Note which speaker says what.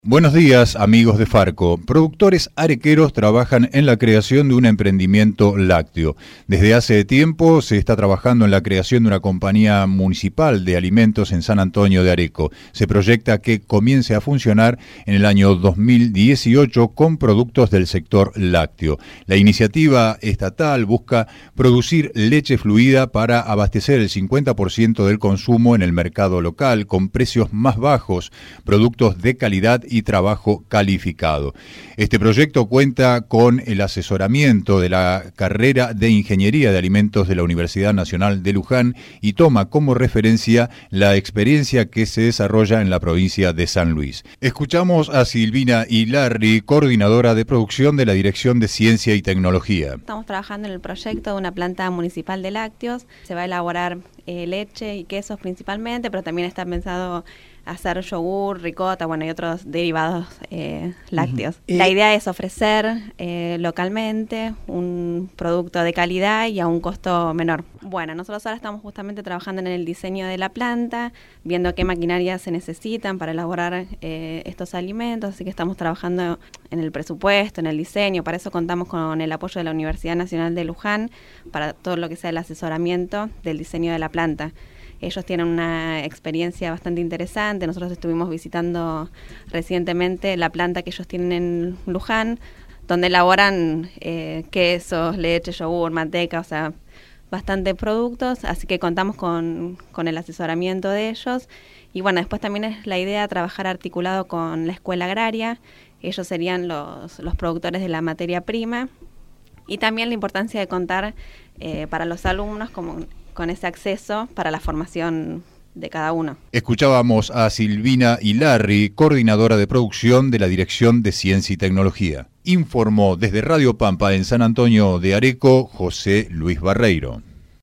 Speaker 1: Buenos días, amigos de Farco. Productores arequeros trabajan en la creación de un emprendimiento lácteo. Desde hace tiempo se está trabajando en la creación de una compañía municipal de alimentos en San Antonio de Areco. Se proyecta que comience a funcionar en el año 2018 con productos del sector lácteo. La iniciativa estatal busca producir leche fluida para abastecer el 50% del consumo en el mercado local con precios más bajos, productos de calidad y trabajo calificado. Este proyecto cuenta con el asesoramiento de la carrera de Ingeniería de Alimentos de la Universidad Nacional de Luján y toma como referencia la experiencia que se desarrolla en la provincia de San Luis. Escuchamos a Silvina Ilarri, coordinadora de producción de la Dirección de Ciencia y Tecnología.
Speaker 2: Estamos trabajando en el proyecto de una planta municipal de lácteos. Se va a elaborar leche y quesos principalmente, pero también está pensado hacer yogur, ricota, y otros derivados lácteos. La idea es ofrecer localmente un producto de calidad y a un costo menor. Bueno, nosotros ahora estamos justamente trabajando en el diseño de la planta, viendo qué maquinarias se necesitan para elaborar estos alimentos, así que estamos trabajando en el presupuesto, en el diseño. Para eso contamos con el apoyo de la Universidad Nacional de Luján para todo lo que sea el asesoramiento del diseño de la planta. Ellos tienen una experiencia bastante interesante. Nosotros estuvimos visitando recientemente la planta que ellos tienen en Luján, donde elaboran quesos, leche, yogur, manteca, bastantes productos. Así que contamos con el asesoramiento de ellos. Y después también es la idea de trabajar articulado con la escuela agraria. Ellos serían los productores de la materia prima. Y también la importancia de contar para los alumnos con ese acceso para la formación de cada uno.
Speaker 1: Escuchábamos a Silvina Ilarri, coordinadora de producción de la Dirección de Ciencia y Tecnología. Informó desde Radio Pampa en San Antonio de Areco, José Luis Barreiro.